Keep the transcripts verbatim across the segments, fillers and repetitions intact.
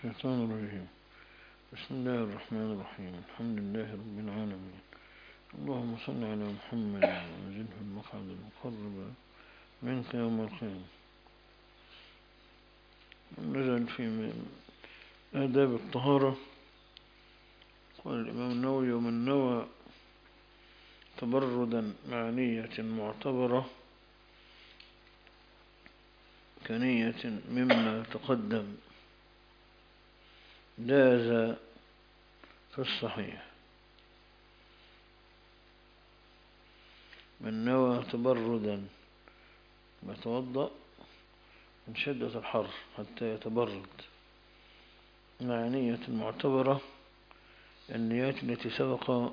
الشيطان الرجيم. بسم الله الرحمن الرحيم. الحمد لله رب العالمين. اللهم صل على محمد وزده المقعد المقرب منك يوم القيامة. نزل في آداب الطهارة. قال الإمام النووي: ومن نوى تبردا مع نية معتبرة كنية مما تقدم جاز في الصحيح. من نوى تبردا يتوضأ من شدة الحر حتى يتبرد مع نية معتبرة، النيات التي سبق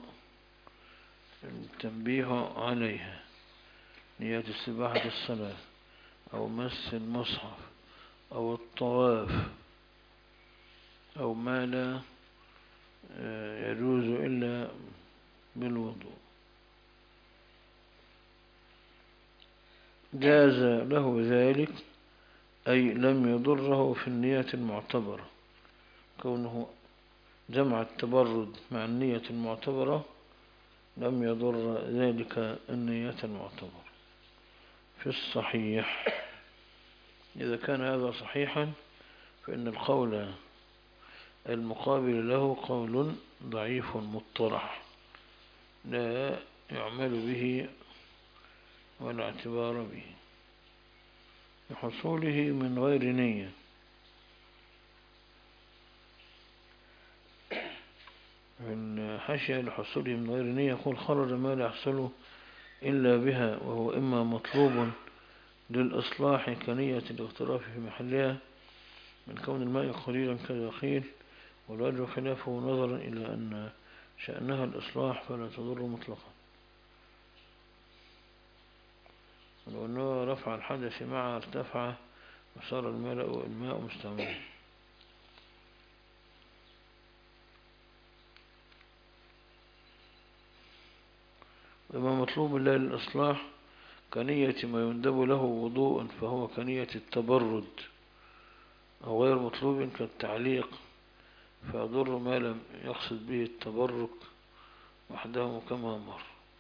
التنبيه عليها: نيات استباحة الصلاة أو مس المصحف أو الطواف أو ما لا يجوز إلا بالوضوء. جاز له ذلك أي لم يضره في النية المعتبرة، كونه جمع التبرد مع النية المعتبرة لم يضر ذلك النية المعتبرة. في الصحيح، إذا كان هذا صحيحا فإن القول المقابل له قول ضعيف مطرح لا يعمل به ولا اعتبار به لحصوله من غير نية. في الحاشية: لحصوله من غير نية يقول: خرج ما لا يحصل إلا بها، وهو إما مطلوب للإصلاح كنية الاغتراف في محلها من كون الماء قليلا كذا قيل، والوجه خلافه نظرا إلى أن شأنها الإصلاح فلا تضر مطلقا. ولو أنه رفع الحدث معها ارتفع وصار الماء الماء مستعملا. وما مطلوب الله للإصلاح كنية ما يندب له وضوء فهو كنية التبرد، أو غير مطلوب كالتعليق فيضر ما لم يقصد به التبرك وحده كما مر.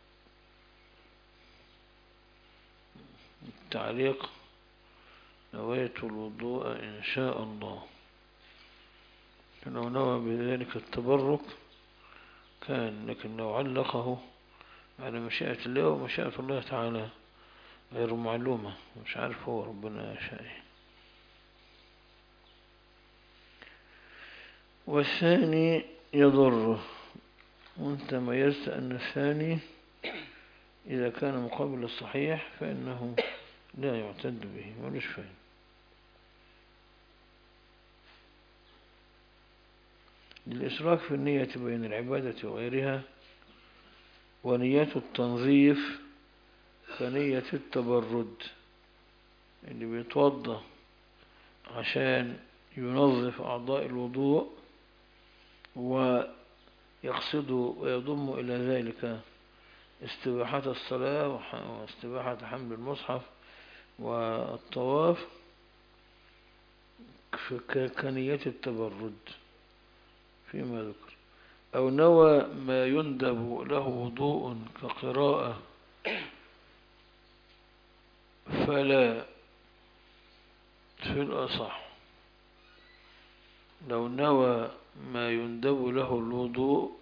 التعليق: نويت الوضوء إن شاء الله، فلو نوى بذلك التبرك كان، لكن لو علقه على مشيئة الله ومشيئة الله تعالى غير معلومة، مش عارف هو ربنا يشاء. والثاني يضره، وانت ميزت أن الثاني إذا كان مقابل الصحيح فإنه لا يعتد به ملوش فهم. للإشراك في النية بين العبادة وغيرها، ونية التنظيف كنية التبرد، اللي بيتوضى عشان ينظف أعضاء الوضوء ويقصد ويضم إلى ذلك استباحة الصلاة واستباحة حمل المصحف والطواف كنية التبرد فيما ذكر. أو نوى ما يندب له وضوء كقراءة فلا في الأصح. لو نوى ما يندب له الوضوء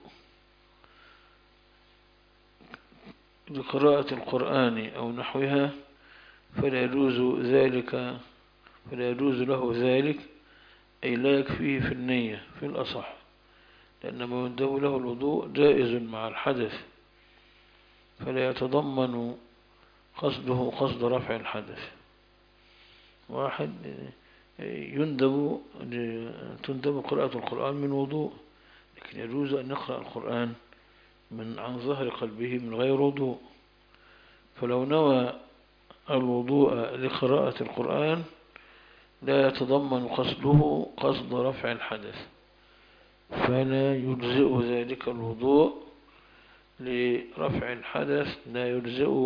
لقراءة القرآن أو نحوها فلا يجوز ذلك، فلا يجوز له ذلك، أي لا يكفيه في النية في الأصح، لأن ما يندب له الوضوء جائز مع الحدث، فلا يتضمن قصده قصد رفع الحدث. واحد يندب تندب قراءة القرآن من وضوء، لكن يجوز أن يقرأ القرآن من عن ظهر قلبه من غير وضوء، فلو نوى الوضوء لقراءة القرآن لا يتضمن قصده قصد رفع الحدث، فلا يجزئ ذلك الوضوء لرفع الحدث، لا يجزئ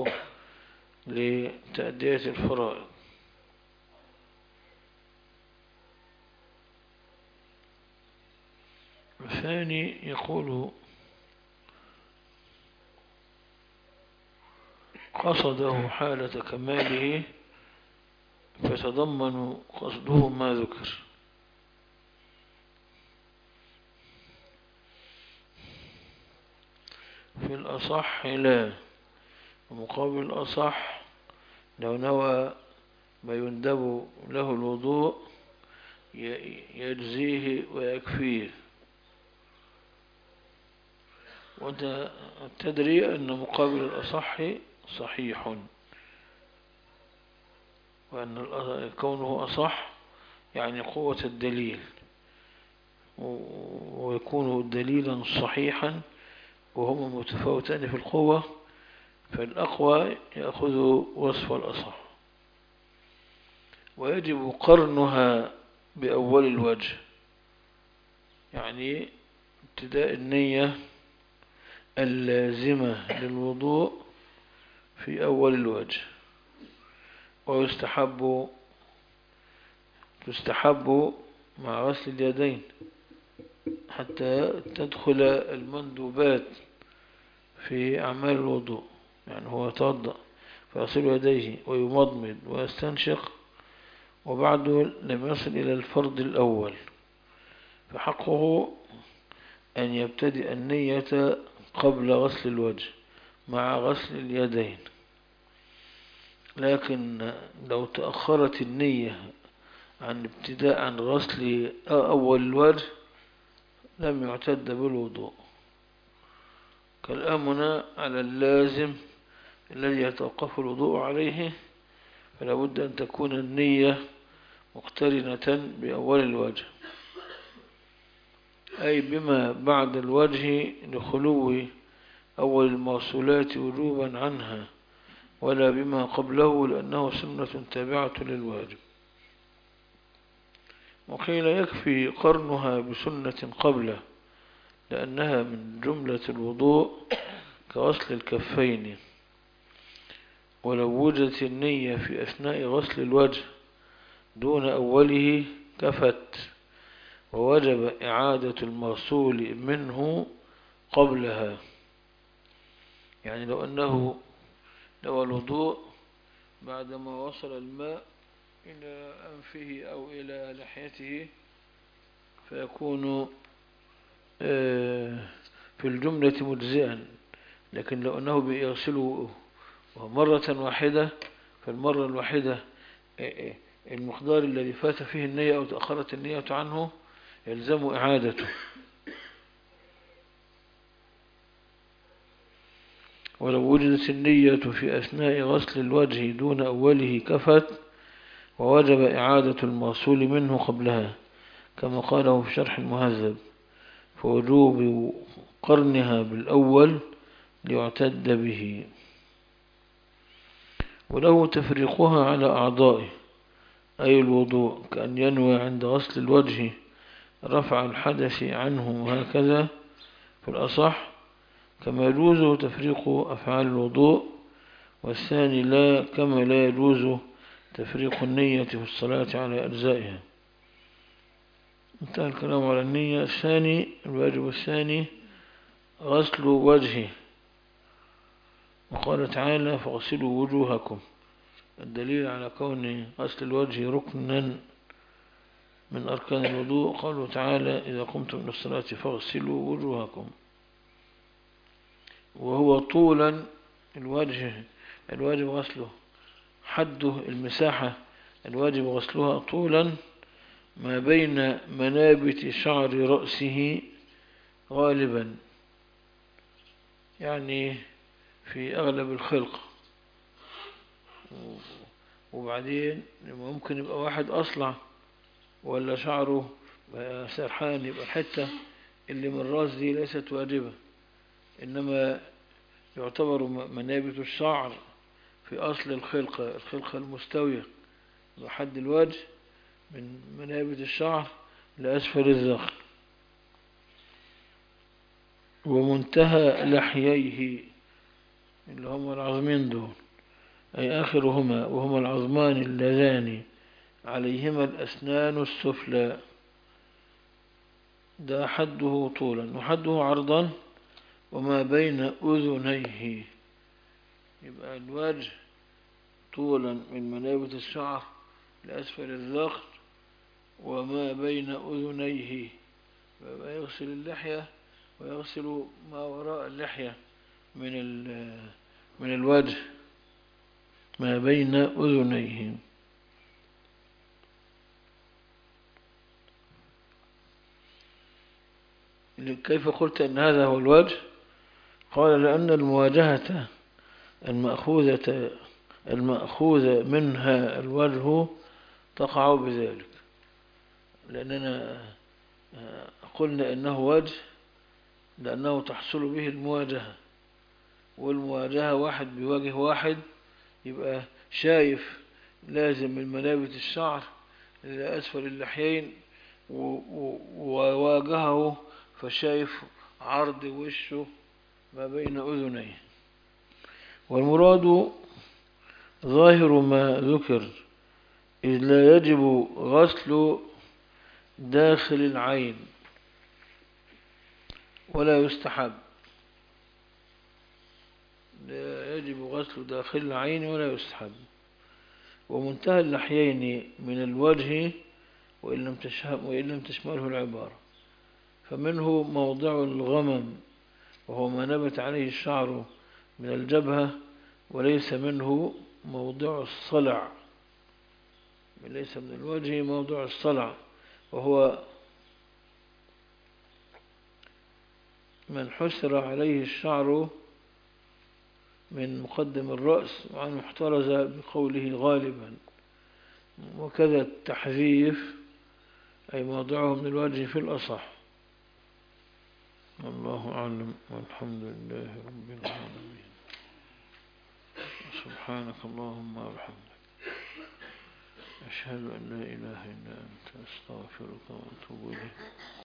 لتأدية الفرائض. الثاني يقول قصده حالة كماله فتضمن قصده ما ذكر. في الأصح لا، ومقابل الأصح لو نوى ما يندب له الوضوء يجزيه ويكفيه. وأنت تدري أن مقابل الأصح صحيح، وأن كونه أصح يعني قوة الدليل، ويكون دليلا صحيحا وهما متفاوتان في القوة، فالأقوى يأخذ وصف الأصح. ويجب قرنها بأول الوجه، يعني ابتداء النية اللازمة للوضوء في أول الوجه. ويستحب تستحب مع غسل اليدين حتى تدخل المندوبات في أعمال الوضوء، يعني هو يتوضأ فيغسل يديه ويمضمض ويستنشق وبعده لم يصل إلى الفرض الأول، فحقه أن يبتدئ النية قبل غسل الوجه مع غسل اليدين. لكن لو تأخرت النية عن ابتداء عن غسل أول الوجه لم يعتد بالوضوء، كالآمنة على اللازم الذي يتوقف الوضوء عليه، فلا بد أن تكون النية مقترنة بأول الوجه، أي بما بعد الوجه لخلو أول الموصولات وجوبا عنها، ولا بما قبله لأنه سنة تابعة للواجب. وقيل يكفي قرنها بسنة قبله لأنها من جملة الوضوء كغسل الكفين. ولو وجدت النية في أثناء غسل الوجه دون أوله كفت، ووجب إعادة المغسول منه قبلها. يعني لو أنه لو الوضوء بعدما وصل الماء إلى أنفه أو إلى لحيته فيكون في الجملة مجزئا، لكن لو أنه بيغسله مرة واحدة فالمرة الواحدة المقدار الذي فات فيه النية أو تأخرت النية عنه يلزم إعادته. ولو وجدت النية في أثناء غسل الوجه دون أوله كفت، ووجب إعادة المغسول منه قبلها كما قاله في شرح المهذب، فوجوب قرنها بالأول ليعتد به. وله تفريقها على أعضائه أي الوضوء، كأن ينوي عند غسل الوجه رفع الحدث عنه وهكذا في الأصح، كما يجوز تفريق أفعال الوضوء، والثاني لا، كما لا يجوز تفريق النية في الصلاة على أجزائها. انتهى الكلام على النية. الثاني الواجب الثاني غسل وجهه، وقال تعالى فاغسلوا وجوهكم، الدليل على كون غسل الوجه ركنا من أركان الوضوء قوله تعالى إذا قمتم من الصلاة فاغسلوا وجوهكم. وهو طولا الوجه الواجب غسله، حده المساحة الواجب غسلها طولا ما بين منابت شعر رأسه غالبا، يعني في أغلب الخلق. وبعدين ممكن يبقى واحد أصلع ولا شعره سرحان، يبقى الحتة اللي من الراس دي ليست واجبة، إنما يعتبر منابت الشعر في أصل الخلقة الخلقة المستوية لحد الوجه من منابت الشعر لأسفل الذقن، ومنتهى لحييه اللي هم العظمين دول، أي آخرهما وهما العظمان اللذان عليهما الأسنان السفلى. ده حده طولا وحده عرضا وما بين أذنيه. يبقى الوجه طولا من منابت الشعر لأسفل الذقن وما بين أذنيه، يبقى يغسل اللحية ويغسل ما وراء اللحية من من الوجه ما بين أذنيه. كيف قلت أن هذا هو الوجه؟ قال لأن المواجهة المأخوذة المأخوذة منها الوجه تقع بذلك، لأننا قلنا إنه وجه لأنه تحصل به المواجهة، والمواجهة واحد بوجه واحد، يبقى شايف لازم من منابت الشعر إلى أسفل اللحيين وواجهه فشايف عرض وشه ما بين أذنيه. والمراد ظاهر ما ذكر، إذ لا يجب غسل داخل العين ولا يستحب، لا يجب غسل داخل العين ولا يستحب. ومنتهى اللحيين من الوجه وإن لم وإن لم تشمله العبارة، فمنه موضع الغمم وهو ما نبت عليه الشعر من الجبهة، وليس منه موضع الصلع، ليس من الوجه موضع الصلع وهو من حسر عليه الشعر من مقدم الرأس وعن محترز بقوله غالبا. وكذا التحذيف أي موضعه من الوجه في الأصح. الله أعلم والحمد لله رب العالمين. سبحانك اللهم وبحمدك أشهد أن لا إله إلا أنت أستغفرك وأتوب إليك.